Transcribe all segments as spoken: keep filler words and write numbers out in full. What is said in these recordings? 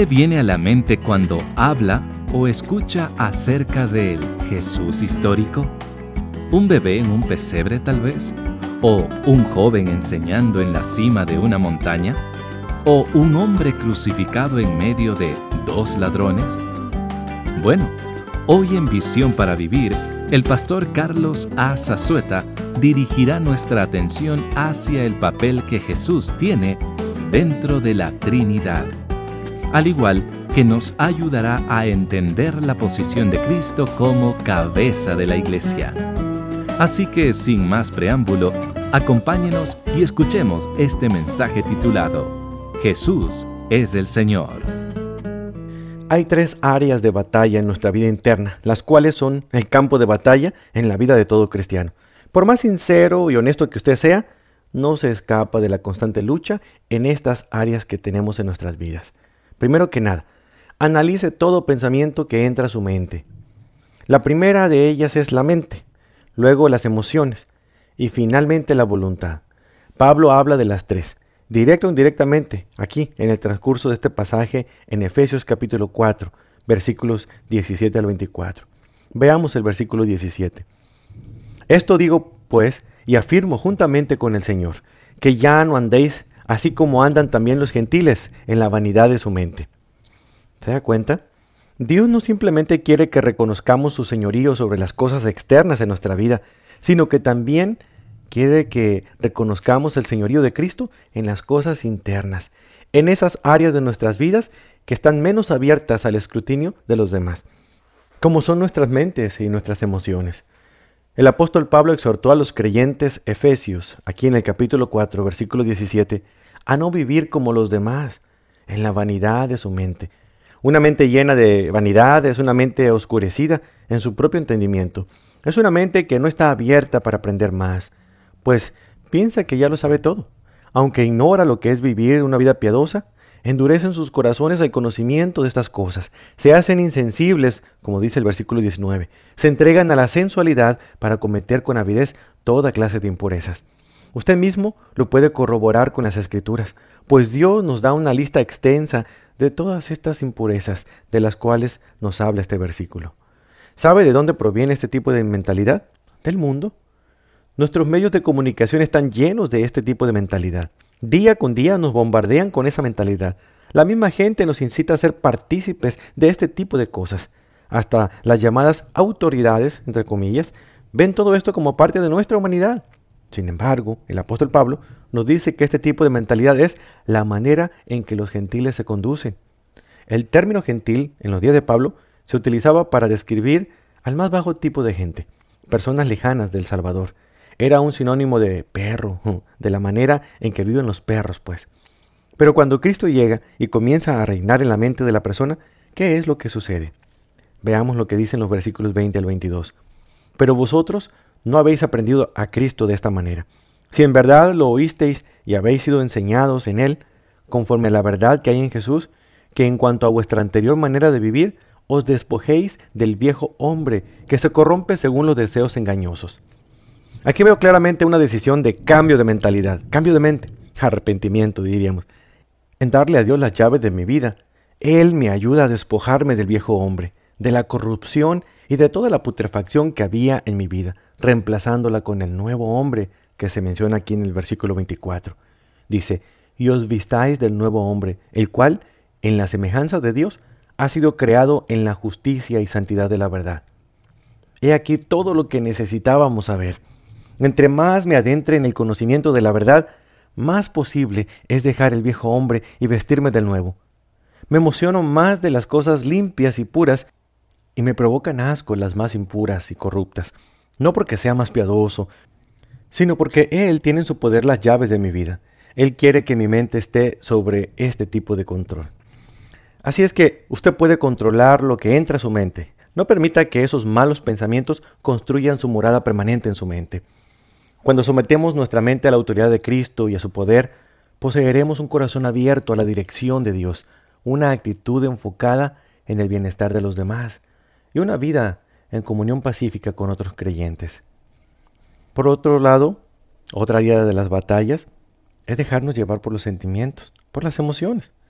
le viene a la mente cuando habla o escucha acerca del Jesús histórico? ¿Un bebé en un pesebre tal vez? ¿O un joven enseñando en la cima de una montaña? ¿O un hombre crucificado en medio de dos ladrones? Bueno, hoy en Visión para Vivir, el pastor Carlos A. Zazueta dirigirá nuestra atención hacia el papel que Jesús tiene dentro de la Trinidad, al igual que nos ayudará a entender la posición de Cristo como cabeza de la Iglesia. Así que, sin más preámbulo, acompáñenos y escuchemos este mensaje titulado Jesús es el Señor. Hay tres áreas de batalla en nuestra vida interna, las cuales son el campo de batalla en la vida de todo cristiano. Por más sincero y honesto que usted sea, no se escapa de la constante lucha en estas áreas que tenemos en nuestras vidas. Primero que nada, analice todo pensamiento que entra a su mente. La primera de ellas es la mente, luego las emociones y finalmente la voluntad. Pablo habla de las tres, directo o indirectamente, aquí en el transcurso de este pasaje en Efesios capítulo cuatro, versículos diecisiete al veinticuatro. Veamos el versículo diecisiete. Esto digo, pues, y afirmo juntamente con el Señor, que ya no andéis así como andan también los gentiles en la vanidad de su mente. ¿Se da cuenta? Dios no simplemente quiere que reconozcamos su señorío sobre las cosas externas de nuestra vida, sino que también quiere que reconozcamos el señorío de Cristo en las cosas internas, en esas áreas de nuestras vidas que están menos abiertas al escrutinio de los demás, como son nuestras mentes y nuestras emociones. El apóstol Pablo exhortó a los creyentes efesios, aquí en el capítulo cuatro, versículo diecisiete, a no vivir como los demás, en la vanidad de su mente. Una mente llena de vanidad es una mente oscurecida en su propio entendimiento. Es una mente que no está abierta para aprender más, pues piensa que ya lo sabe todo. Aunque ignora lo que es vivir una vida piadosa, endurecen sus corazones al conocimiento de estas cosas. Se hacen insensibles, como dice el versículo diecinueve. Se entregan a la sensualidad para cometer con avidez toda clase de impurezas. Usted mismo lo puede corroborar con las Escrituras, pues Dios nos da una lista extensa de todas estas impurezas de las cuales nos habla este versículo. ¿Sabe de dónde proviene este tipo de mentalidad? Del mundo. Nuestros medios de comunicación están llenos de este tipo de mentalidad. Día con día nos bombardean con esa mentalidad. La misma gente nos incita a ser partícipes de este tipo de cosas. Hasta las llamadas autoridades, entre comillas, ven todo esto como parte de nuestra humanidad. Sin embargo, el apóstol Pablo nos dice que este tipo de mentalidad es la manera en que los gentiles se conducen. El término gentil, en los días de Pablo, se utilizaba para describir al más bajo tipo de gente, personas lejanas del Salvador. Era un sinónimo de perro, de la manera en que viven los perros, pues. Pero cuando Cristo llega y comienza a reinar en la mente de la persona, ¿qué es lo que sucede? Veamos lo que dicen los versículos veinte al veintidós. Pero vosotros no habéis aprendido a Cristo de esta manera. Si en verdad lo oísteis y habéis sido enseñados en Él, conforme a la verdad que hay en Jesús, que en cuanto a vuestra anterior manera de vivir, os despojéis del viejo hombre que se corrompe según los deseos engañosos. Aquí veo claramente una decisión de cambio de mentalidad, cambio de mente, arrepentimiento diríamos, en darle a Dios las llaves de mi vida. Él me ayuda a despojarme del viejo hombre, de la corrupción y de toda la putrefacción que había en mi vida, reemplazándola con el nuevo hombre que se menciona aquí en el versículo veinticuatro. Dice, y os vistáis del nuevo hombre, el cual, en la semejanza de Dios, ha sido creado en la justicia y santidad de la verdad. He aquí todo lo que necesitábamos saber. Entre más me adentre en el conocimiento de la verdad, más posible es dejar el viejo hombre y vestirme del nuevo. Me emociono más de las cosas limpias y puras y me provocan asco las más impuras y corruptas, no porque sea más piadoso, sino porque Él tiene en su poder las llaves de mi vida. Él quiere que mi mente esté sobre este tipo de control. Así es que usted puede controlar lo que entra a su mente. No permita que esos malos pensamientos construyan su morada permanente en su mente. Cuando sometemos nuestra mente a la autoridad de Cristo y a su poder, poseeremos un corazón abierto a la dirección de Dios, una actitud enfocada en el bienestar de los demás y una vida en comunión pacífica con otros creyentes. Por otro lado, otra área de las batallas es dejarnos llevar por los sentimientos, por las emociones.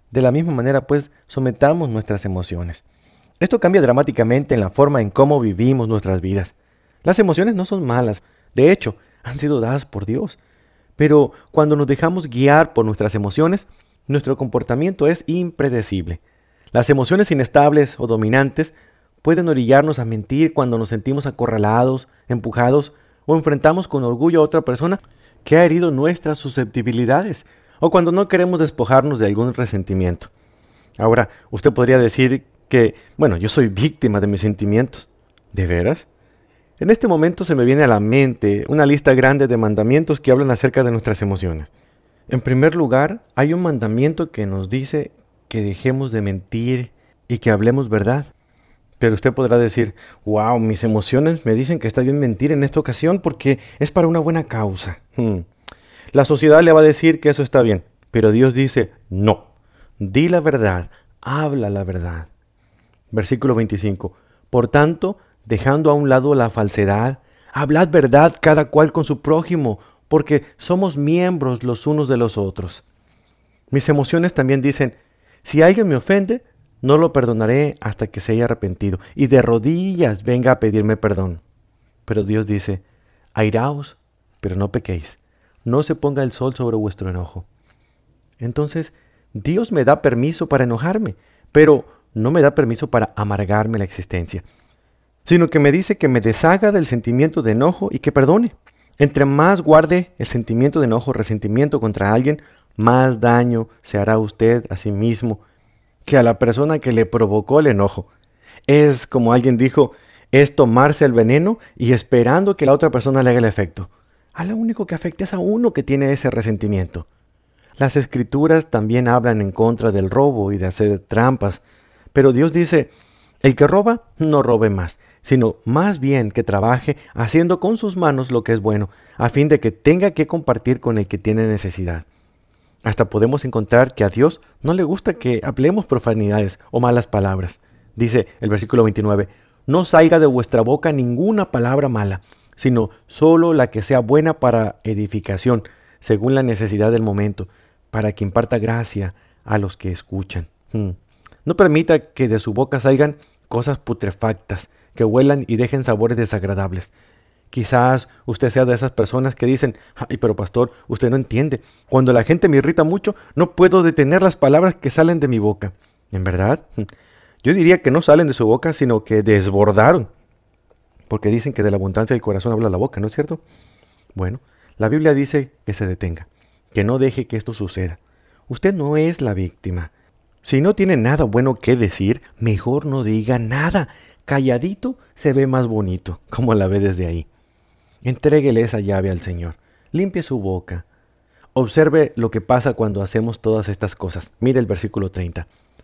De la misma manera, pues, sometamos nuestras emociones. Esto cambia dramáticamente en la forma en cómo vivimos nuestras vidas. Las emociones no son malas, de hecho, han sido dadas por Dios. Pero cuando nos dejamos guiar por nuestras emociones, nuestro comportamiento es impredecible. Las emociones inestables o dominantes pueden orillarnos a mentir cuando nos sentimos acorralados, empujados o enfrentamos con orgullo a otra persona que ha herido nuestras susceptibilidades, o cuando no queremos despojarnos de algún resentimiento. Ahora, usted podría decir que, bueno, yo soy víctima de mis sentimientos. ¿De veras? En este momento se me viene a la mente una lista grande de mandamientos que hablan acerca de nuestras emociones. En primer lugar, hay un mandamiento que nos dice que dejemos de mentir y que hablemos verdad. Pero usted podrá decir, wow, mis emociones me dicen que está bien mentir en esta ocasión porque es para una buena causa. Hmm. La sociedad le va a decir que eso está bien, pero Dios dice, no, di la verdad, habla la verdad. Versículo veinticinco, por tanto, dejando a un lado la falsedad, hablad verdad cada cual con su prójimo, porque somos miembros los unos de los otros. Mis emociones también dicen, si alguien me ofende, no lo perdonaré hasta que se haya arrepentido y de rodillas venga a pedirme perdón. Pero Dios dice, airaos, pero no pequéis. No se ponga el sol sobre vuestro enojo. Entonces, Dios me da permiso para enojarme, pero no me da permiso para amargarme la existencia, sino que me dice que me deshaga del sentimiento de enojo y que perdone. Entre más guarde el sentimiento de enojo o resentimiento contra alguien, más daño se hará usted a sí mismo que a la persona que le provocó el enojo. Es, como alguien dijo, es tomarse el veneno y esperando que la otra persona le haga el efecto. A lo único que afecta es a uno que tiene ese resentimiento. Las escrituras también hablan en contra del robo y de hacer trampas, pero Dios dice, el que roba no robe más, sino más bien que trabaje haciendo con sus manos lo que es bueno, a fin de que tenga que compartir con el que tiene necesidad. Hasta podemos encontrar que a Dios no le gusta que hablemos profanidades o malas palabras. Dice el versículo veintinueve, no salga de vuestra boca ninguna palabra mala, sino solo la que sea buena para edificación, según la necesidad del momento, para que imparta gracia a los que escuchan. Hmm. No permita que de su boca salgan cosas putrefactas, que huelan y dejen sabores desagradables. Quizás usted sea de esas personas que dicen, ay, pero pastor, usted no entiende. Cuando la gente me irrita mucho, no puedo detener las palabras que salen de mi boca. ¿En verdad? Yo diría que no salen de su boca, sino que desbordaron. Porque dicen que de la abundancia del corazón habla la boca, ¿no es cierto? Bueno, la Biblia dice que se detenga, que no deje que esto suceda. Usted no es la víctima. Si no tiene nada bueno que decir, mejor no diga nada. Calladito se ve más bonito, como la ve desde ahí. Entréguele esa llave al Señor. Limpie su boca. Observe lo que pasa cuando hacemos todas estas cosas. Mire el versículo treinta.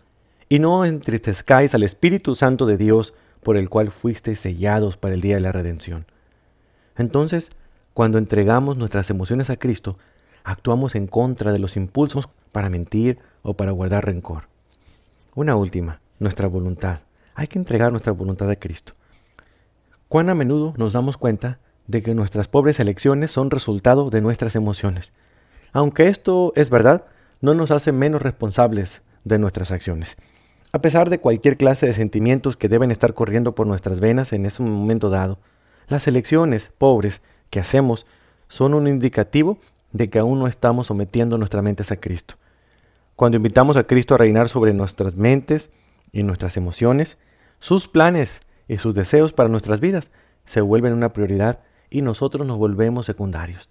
Y no entristezcáis al Espíritu Santo de Dios, por el cual fuisteis sellados para el día de la redención. Entonces, cuando entregamos nuestras emociones a Cristo, actuamos en contra de los impulsos para mentir o para guardar rencor. Una última, nuestra voluntad. Hay que entregar nuestra voluntad a Cristo. ¿Cuán a menudo nos damos cuenta de que nuestras pobres elecciones son resultado de nuestras emociones? Aunque esto es verdad, no nos hace menos responsables de nuestras acciones. A pesar de cualquier clase de sentimientos que deben estar corriendo por nuestras venas en ese momento dado, las elecciones pobres que hacemos son un indicativo de que aún no estamos sometiendo nuestras mentes a Cristo. Cuando invitamos a Cristo a reinar sobre nuestras mentes y nuestras emociones, sus planes y sus deseos para nuestras vidas se vuelven una prioridad y nosotros nos volvemos secundarios.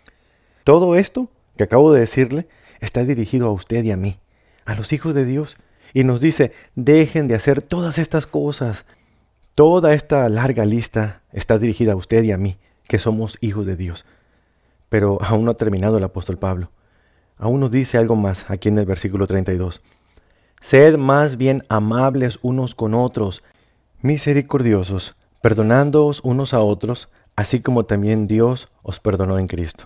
Todo esto que acabo de decirle está dirigido a usted y a mí, a los hijos de Dios, y nos dice, dejen de hacer todas estas cosas. Toda esta larga lista está dirigida a usted y a mí, que somos hijos de Dios. Pero aún no ha terminado el apóstol Pablo. Aún nos dice algo más aquí en el versículo treinta y dos. Sed más bien amables unos con otros, misericordiosos, perdonándoos unos a otros, así como también Dios os perdonó en Cristo.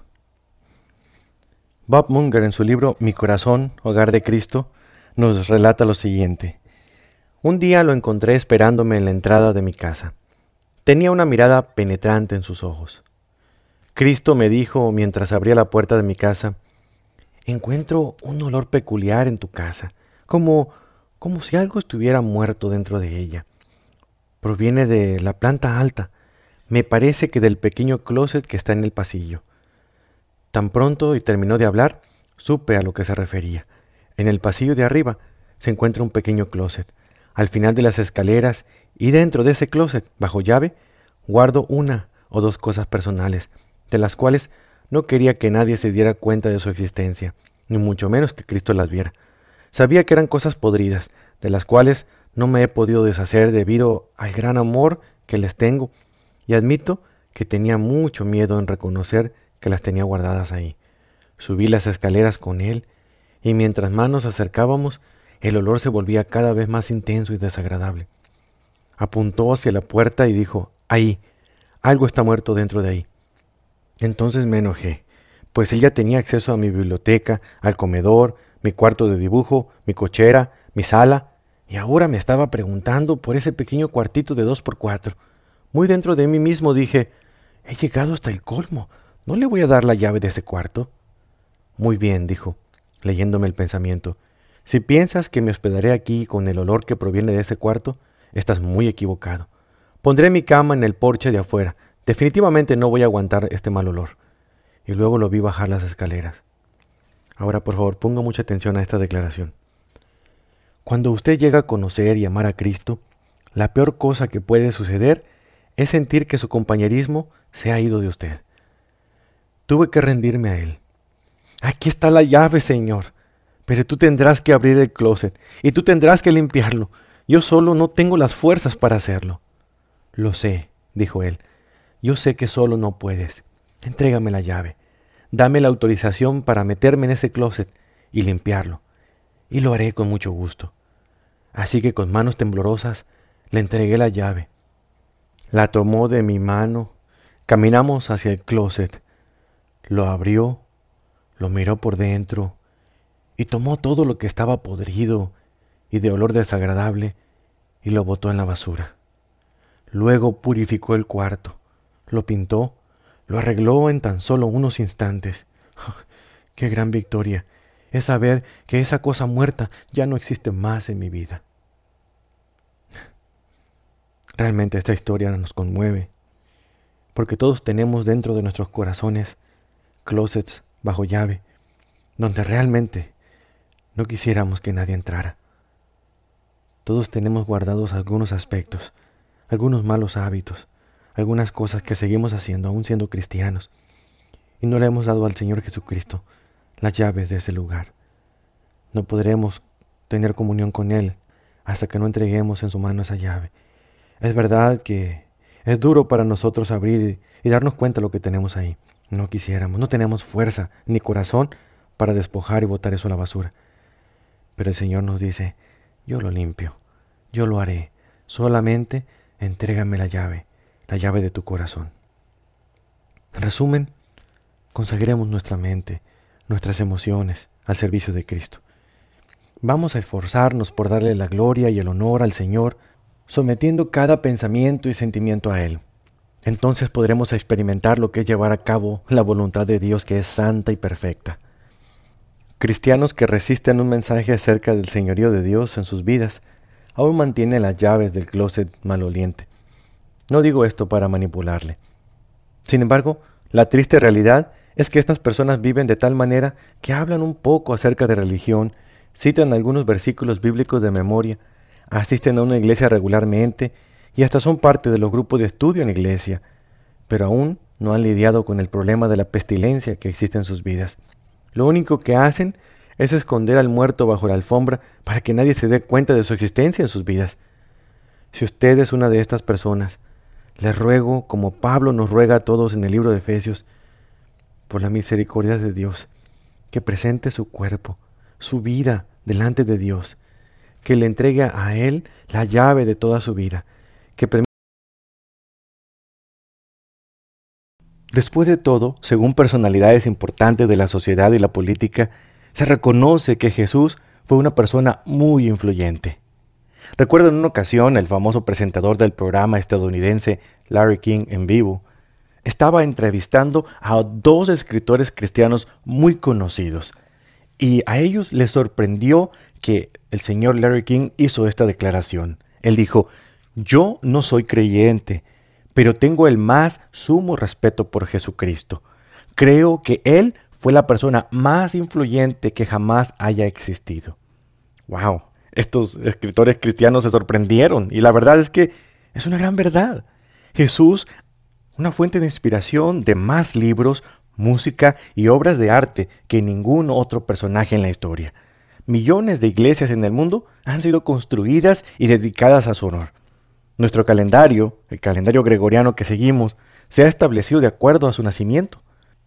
Bob Munger, en su libro Mi corazón, hogar de Cristo, nos relata lo siguiente. Un día lo encontré esperándome en la entrada de mi casa. Tenía una mirada penetrante en sus ojos. Cristo me dijo mientras abría la puerta de mi casa, encuentro un olor peculiar en tu casa, como, como si algo estuviera muerto dentro de ella. Proviene de la planta alta, me parece que del pequeño closet que está en el pasillo. Tan pronto y terminó de hablar, supe a lo que se refería. En el pasillo de arriba se encuentra un pequeño closet. Al final de las escaleras y dentro de ese closet, bajo llave, guardo una o dos cosas personales, de las cuales no quería que nadie se diera cuenta de su existencia, ni mucho menos que Cristo las viera. Sabía que eran cosas podridas, de las cuales no me he podido deshacer debido al gran amor que les tengo, y admito que tenía mucho miedo en reconocer que las tenía guardadas ahí. Subí las escaleras con él, y mientras más nos acercábamos, el olor se volvía cada vez más intenso y desagradable. Apuntó hacia la puerta y dijo: «Ahí, algo está muerto dentro de ahí». Entonces me enojé, pues él ya tenía acceso a mi biblioteca, al comedor, mi cuarto de dibujo, mi cochera, mi sala, y ahora me estaba preguntando por ese pequeño cuartito de dos por cuatro. Muy dentro de mí mismo dije: «He llegado hasta el colmo, ¿no le voy a dar la llave de ese cuarto?» «Muy bien», dijo, leyéndome el pensamiento. «Si piensas que me hospedaré aquí con el olor que proviene de ese cuarto, estás muy equivocado. Pondré mi cama en el porche de afuera. Definitivamente no voy a aguantar este mal olor». Y luego lo vi bajar las escaleras. Ahora, por favor, ponga mucha atención a esta declaración. Cuando usted llega a conocer y amar a Cristo, la peor cosa que puede suceder es sentir que su compañerismo se ha ido de usted. Tuve que rendirme a Él. «Aquí está la llave, Señor, pero tú tendrás que abrir el closet y tú tendrás que limpiarlo. Yo solo no tengo las fuerzas para hacerlo». «Lo sé», dijo él. «Yo sé que solo no puedes. Entrégame la llave. Dame la autorización para meterme en ese closet y limpiarlo. Y lo haré con mucho gusto». Así que con manos temblorosas le entregué la llave. La tomó de mi mano. Caminamos hacia el closet. Lo abrió, lo miró por dentro y tomó todo lo que estaba podrido y de olor desagradable y lo botó en la basura. Luego purificó el cuarto, lo pintó, lo arregló en tan solo unos instantes. ¡Oh, qué gran victoria! Es saber que esa cosa muerta ya no existe más en mi vida. Realmente esta historia nos conmueve, porque todos tenemos dentro de nuestros corazones closets bajo llave, donde realmente no quisiéramos que nadie entrara. Todos tenemos guardados algunos aspectos, algunos malos hábitos, algunas cosas que seguimos haciendo aún siendo cristianos, y no le hemos dado al Señor Jesucristo las llaves de ese lugar. No podremos tener comunión con Él hasta que no entreguemos en su mano esa llave. Es verdad que es duro para nosotros abrir y darnos cuenta de lo que tenemos ahí. No quisiéramos, no tenemos fuerza ni corazón para despojar y botar eso a la basura. Pero el Señor nos dice: yo lo limpio, yo lo haré, solamente entrégame la llave, la llave de tu corazón. En resumen, consagremos nuestra mente, nuestras emociones al servicio de Cristo. Vamos a esforzarnos por darle la gloria y el honor al Señor, sometiendo cada pensamiento y sentimiento a Él. Entonces podremos experimentar lo que es llevar a cabo la voluntad de Dios, que es santa y perfecta. Cristianos que resisten un mensaje acerca del señorío de Dios en sus vidas, aún mantienen las llaves del closet maloliente. No digo esto para manipularle. Sin embargo, la triste realidad es que estas personas viven de tal manera que hablan un poco acerca de religión, citan algunos versículos bíblicos de memoria, asisten a una iglesia regularmente y hasta son parte de los grupos de estudio en la iglesia, pero aún no han lidiado con el problema de la pestilencia que existe en sus vidas. Lo único que hacen es esconder al muerto bajo la alfombra para que nadie se dé cuenta de su existencia en sus vidas. Si usted es una de estas personas, les ruego, como Pablo nos ruega a todos en el libro de Efesios, por la misericordia de Dios, que presente su cuerpo, su vida delante de Dios, que le entregue a Él la llave de toda su vida, que permita. Después de todo, según personalidades importantes de la sociedad y la política, se reconoce que Jesús fue una persona muy influyente. Recuerdo en una ocasión el famoso presentador del programa estadounidense Larry King en vivo estaba entrevistando a dos escritores cristianos muy conocidos Y a ellos les sorprendió que el señor Larry King hizo esta declaración. Él dijo: yo no soy creyente, pero tengo el más sumo respeto por Jesucristo. Creo que Él fue la persona más influyente que jamás haya existido. ¡Wow! Estos escritores cristianos se sorprendieron, y la verdad es que es una gran verdad. Jesús, una fuente de inspiración de más libros, música y obras de arte que ningún otro personaje en la historia. Millones de iglesias en el mundo han sido construidas y dedicadas a su honor. Nuestro calendario, el calendario gregoriano que seguimos, se ha establecido de acuerdo a su nacimiento.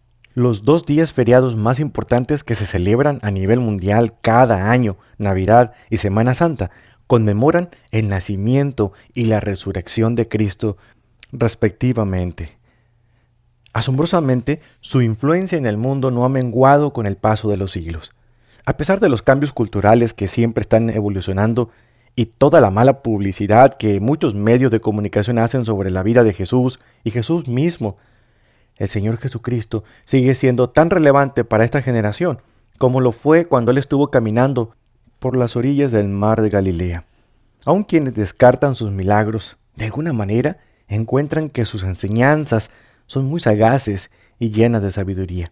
Los dos días feriados más importantes que se celebran a nivel mundial cada año, Navidad y Semana Santa, conmemoran el nacimiento y la resurrección de Cristo respectivamente. Asombrosamente, su influencia en el mundo no ha menguado con el paso de los siglos. A pesar de los cambios culturales que siempre están evolucionando y toda la mala publicidad que muchos medios de comunicación hacen sobre la vida de Jesús y Jesús mismo, el Señor Jesucristo sigue siendo tan relevante para esta generación como lo fue cuando Él estuvo caminando por las orillas del mar de Galilea. Aun quienes descartan sus milagros, de alguna manera encuentran que sus enseñanzas son muy sagaces y llenas de sabiduría.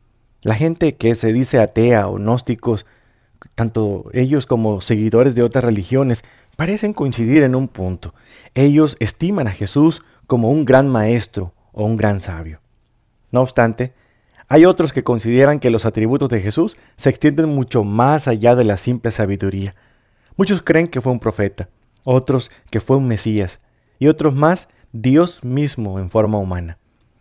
La gente que se dice atea o gnósticos, tanto ellos como seguidores de otras religiones, parecen coincidir en un punto. Ellos estiman a Jesús como un gran maestro o un gran sabio. No obstante, hay otros que consideran que los atributos de Jesús se extienden mucho más allá de la simple sabiduría. Muchos creen que fue un profeta, otros que fue un Mesías, y otros más Dios mismo en forma humana.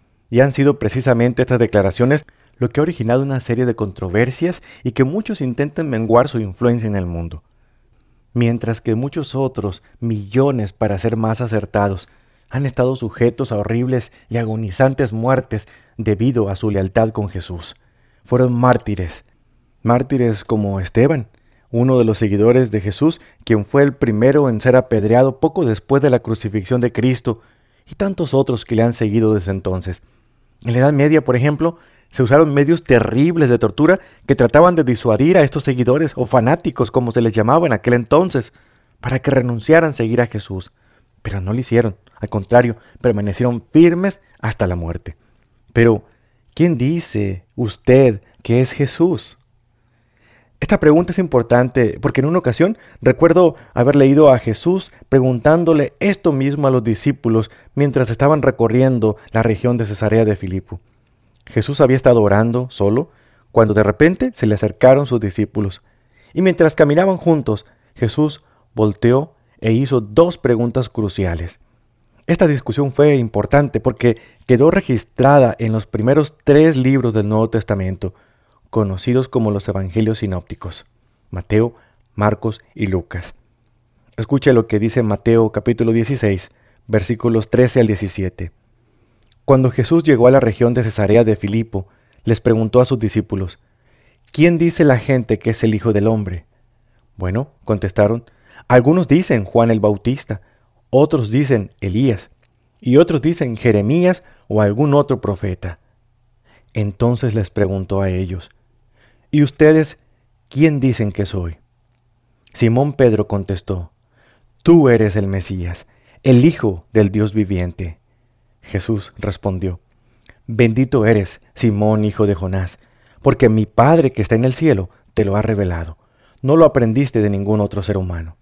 Y han sido precisamente estas declaraciones lo que ha originado una serie de controversias y que muchos intentan menguar su influencia en el mundo. Mientras que muchos otros, millones para ser más acertados, han estado sujetos a horribles y agonizantes muertes debido a su lealtad con Jesús. Fueron mártires, mártires como Esteban, uno de los seguidores de Jesús, quien fue el primero en ser apedreado poco después de la crucifixión de Cristo, y tantos otros que le han seguido desde entonces. En la Edad Media, por ejemplo, se usaron medios terribles de tortura que trataban de disuadir a estos seguidores o fanáticos, como se les llamaba en aquel entonces, para que renunciaran a seguir a Jesús. Pero no lo hicieron, al contrario, permanecieron firmes hasta la muerte. Pero, ¿quién dice usted que es Jesús? Esta pregunta es importante porque en una ocasión recuerdo haber leído a Jesús preguntándole esto mismo a los discípulos mientras estaban recorriendo la región de Cesarea de Filipo. Jesús había estado orando solo cuando de repente se le acercaron sus discípulos. Y mientras caminaban juntos, Jesús volteó e hizo dos preguntas cruciales. Esta discusión fue importante porque quedó registrada en los primeros tres libros del Nuevo Testamento, conocidos como los Evangelios sinópticos, Mateo, Marcos y Lucas. Escuche lo que dice Mateo capítulo dieciséis, versículos trece al diecisiete. Cuando Jesús llegó a la región de Cesarea de Filipo, les preguntó a sus discípulos: ¿quién dice la gente que es el Hijo del Hombre? Bueno, contestaron, algunos dicen Juan el Bautista, otros dicen Elías, y otros dicen Jeremías o algún otro profeta. Entonces les preguntó a ellos: ¿y ustedes quién dicen que soy? Simón Pedro contestó: tú eres el Mesías, el Hijo del Dios viviente. Jesús respondió: bendito eres, Simón, hijo de Jonás, porque mi Padre que está en el cielo te lo ha revelado. No lo aprendiste de ningún otro ser humano.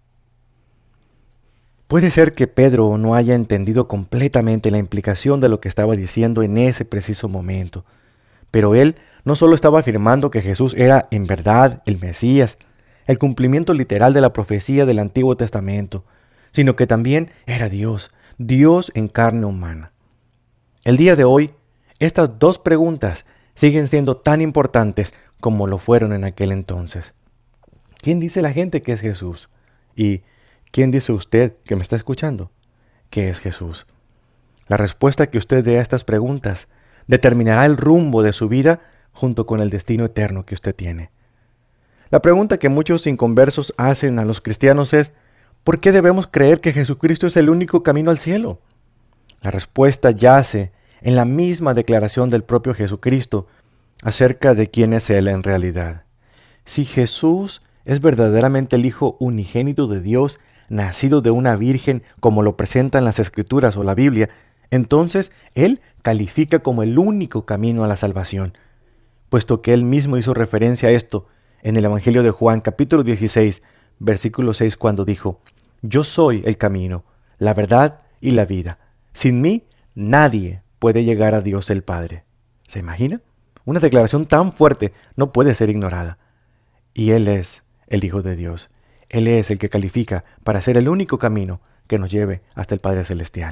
Puede ser que Pedro no haya entendido completamente la implicación de lo que estaba diciendo en ese preciso momento, pero él no solo estaba afirmando que Jesús era en verdad el Mesías, el cumplimiento literal de la profecía del Antiguo Testamento, sino que también era Dios, Dios en carne humana. El día de hoy, estas dos preguntas siguen siendo tan importantes como lo fueron en aquel entonces. ¿Quién dice la gente que es Jesús? ¿Y quién dice usted que me está escuchando que es Jesús? La respuesta que usted dé a estas preguntas determinará el rumbo de su vida junto con el destino eterno que usted tiene. La pregunta que muchos inconversos hacen a los cristianos es: ¿por qué debemos creer que Jesucristo es el único camino al cielo? La respuesta yace en la misma declaración del propio Jesucristo acerca de quién es Él en realidad. Si Jesús es verdaderamente el Hijo unigénito de Dios, nacido de una virgen como lo presentan las Escrituras o la Biblia, entonces Él califica como el único camino a la salvación, puesto que Él mismo hizo referencia a esto en el Evangelio de Juan, capítulo dieciséis, versículo seis, cuando dijo: Yo soy el camino, la verdad y la vida. Sin mí, nadie puede llegar a Dios el Padre. ¿Se imagina? Una declaración tan fuerte no puede ser ignorada. Y Él es el Hijo de Dios. Él es el que califica para ser el único camino que nos lleve hasta el Padre Celestial.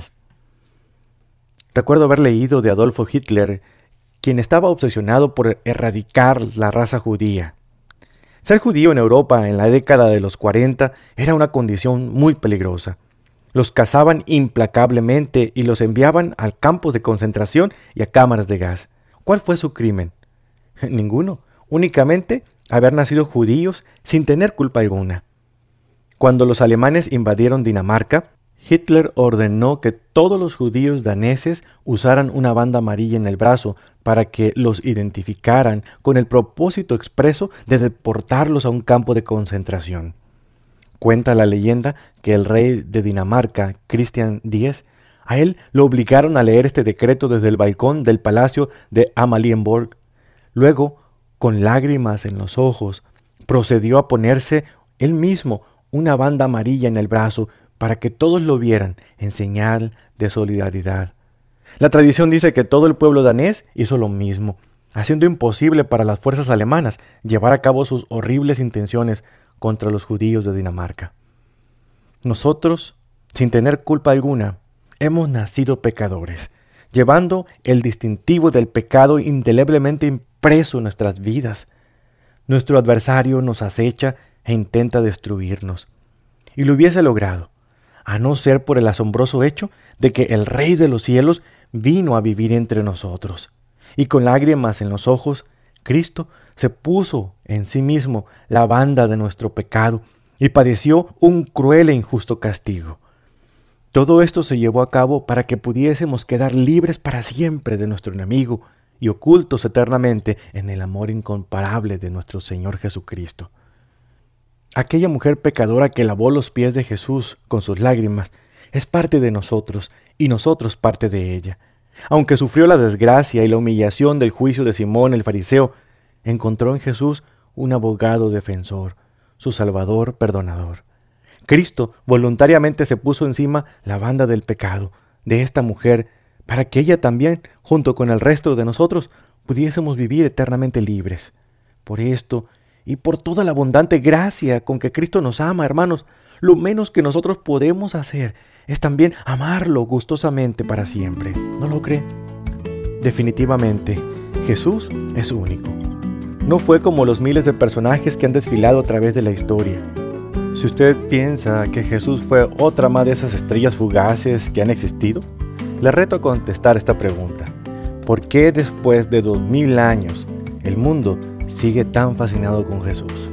Recuerdo haber leído de Adolfo Hitler, quien estaba obsesionado por erradicar la raza judía. Ser judío en Europa en la década de los cuarenta era una condición muy peligrosa. Los cazaban implacablemente y los enviaban a campos de concentración y a cámaras de gas. ¿Cuál fue su crimen? Ninguno. Únicamente haber nacido judíos sin tener culpa alguna. Cuando los alemanes invadieron Dinamarca, Hitler ordenó que todos los judíos daneses usaran una banda amarilla en el brazo para que los identificaran con el propósito expreso de deportarlos a un campo de concentración. Cuenta la leyenda que el rey de Dinamarca, Christian X, a él lo obligaron a leer este decreto desde el balcón del palacio de Amalienborg. Luego, con lágrimas en los ojos, procedió a ponerse él mismo una banda amarilla en el brazo para que todos lo vieran en señal de solidaridad. La tradición dice que todo el pueblo danés hizo lo mismo, haciendo imposible para las fuerzas alemanas llevar a cabo sus horribles intenciones contra los judíos de Dinamarca. Nosotros, sin tener culpa alguna, hemos nacido pecadores, llevando el distintivo del pecado indeleblemente impreso en nuestras vidas. Nuestro adversario nos acecha e intenta destruirnos. Y lo hubiese logrado, a no ser por el asombroso hecho de que el Rey de los cielos vino a vivir entre nosotros. Y con lágrimas en los ojos, Cristo se puso en sí mismo la banda de nuestro pecado y padeció un cruel e injusto castigo. Todo esto se llevó a cabo para que pudiésemos quedar libres para siempre de nuestro enemigo y ocultos eternamente en el amor incomparable de nuestro Señor Jesucristo. Aquella mujer pecadora que lavó los pies de Jesús con sus lágrimas es parte de nosotros y nosotros parte de ella. Aunque sufrió la desgracia y la humillación del juicio de Simón el fariseo, encontró en Jesús un abogado defensor, su Salvador perdonador. Cristo voluntariamente se puso encima la banda del pecado de esta mujer para que ella también, junto con el resto de nosotros, pudiésemos vivir eternamente libres. Por esto, y por toda la abundante gracia con que Cristo nos ama, hermanos, lo menos que nosotros podemos hacer es también amarlo gustosamente para siempre. ¿No lo cree? Definitivamente, Jesús es único. No fue como los miles de personajes que han desfilado a través de la historia. Si usted piensa que Jesús fue otra más de esas estrellas fugaces que han existido, le reto a contestar esta pregunta. ¿Por qué después de dos mil años el mundo sigue tan fascinado con Jesús?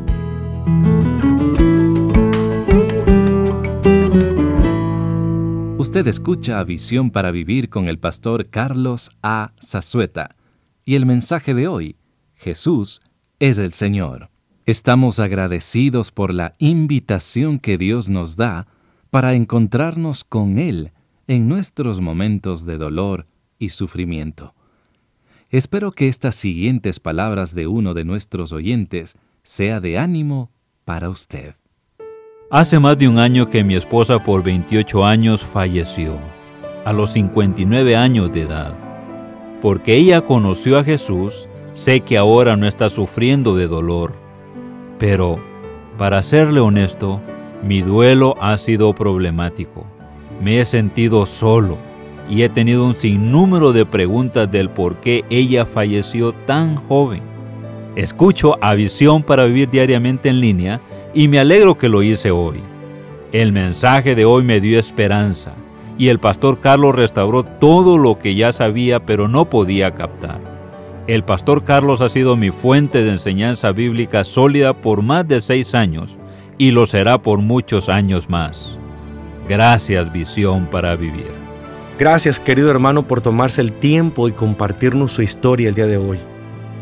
Usted escucha a Visión para Vivir con el pastor Carlos A. Zazueta y el mensaje de hoy: Jesús es el Señor. Estamos agradecidos por la invitación que Dios nos da para encontrarnos con Él en nuestros momentos de dolor y sufrimiento. Espero que estas siguientes palabras de uno de nuestros oyentes sea de ánimo para usted. Hace más de un año que mi esposa por veintiocho años falleció, a los cincuenta y nueve años de edad. Porque ella conoció a Jesús, sé que ahora no está sufriendo de dolor. Pero, para serle honesto, mi duelo ha sido problemático. Me he sentido solo y he tenido un sinnúmero de preguntas del por qué ella falleció tan joven. Escucho a Visión para Vivir diariamente en línea y me alegro que lo hice hoy. El mensaje de hoy me dio esperanza y el pastor Carlos restauró todo lo que ya sabía pero no podía captar. El pastor Carlos ha sido mi fuente de enseñanza bíblica sólida por más de seis años y lo será por muchos años más. Gracias, Visión para Vivir. Gracias, querido hermano, por tomarse el tiempo y compartirnos su historia el día de hoy.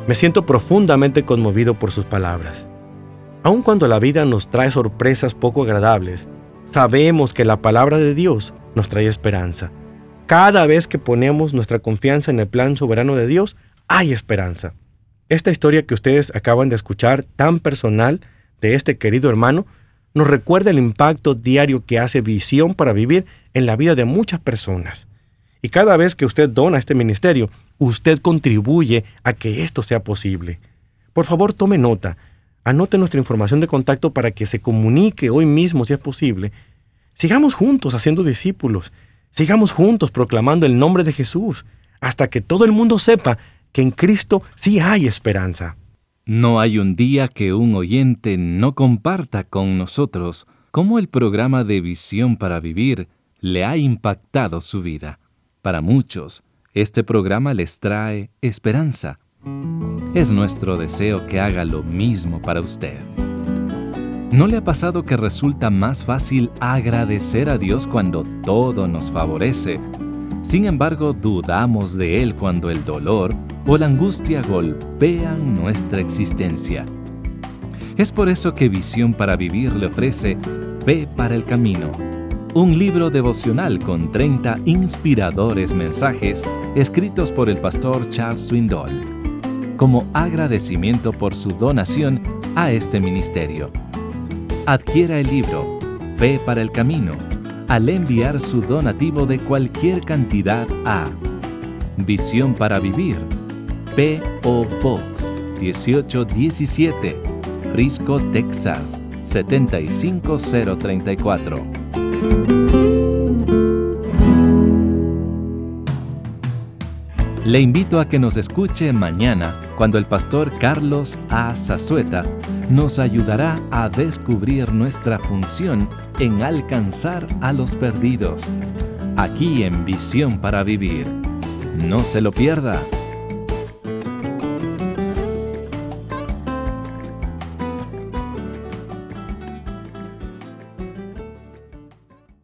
Me siento profundamente conmovido por sus palabras. Aun cuando la vida nos trae sorpresas poco agradables, sabemos que la palabra de Dios nos trae esperanza. Cada vez que ponemos nuestra confianza en el plan soberano de Dios, hay esperanza. Esta historia que ustedes acaban de escuchar, tan personal, de este querido hermano, nos recuerda el impacto diario que hace Visión para Vivir en la vida de muchas personas. Y cada vez que usted dona a este ministerio, usted contribuye a que esto sea posible. Por favor, tome nota. Anote nuestra información de contacto para que se comunique hoy mismo si es posible. Sigamos juntos haciendo discípulos. Sigamos juntos proclamando el nombre de Jesús hasta que todo el mundo sepa que en Cristo sí hay esperanza. No hay un día que un oyente no comparta con nosotros cómo el programa de Visión para Vivir le ha impactado su vida. Para muchos, este programa les trae esperanza. Es nuestro deseo que haga lo mismo para usted. ¿No le ha pasado que resulta más fácil agradecer a Dios cuando todo nos favorece? Sin embargo, dudamos de Él cuando el dolor o la angustia golpean nuestra existencia. Es por eso que Visión para Vivir le ofrece Fe para el Camino, un libro devocional con treinta inspiradores mensajes escritos por el pastor Charles Swindoll, como agradecimiento por su donación a este ministerio. Adquiera el libro Fe para el Camino al enviar su donativo de cualquier cantidad a Visión para Vivir, P O Box dieciocho diecisiete, Frisco, Texas setenta y cinco cero treinta y cuatro. Le invito a que nos escuche mañana cuando el pastor Carlos A. Zazueta nos ayudará a descubrir nuestra función en alcanzar a los perdidos, aquí en Visión para Vivir. No se lo pierda.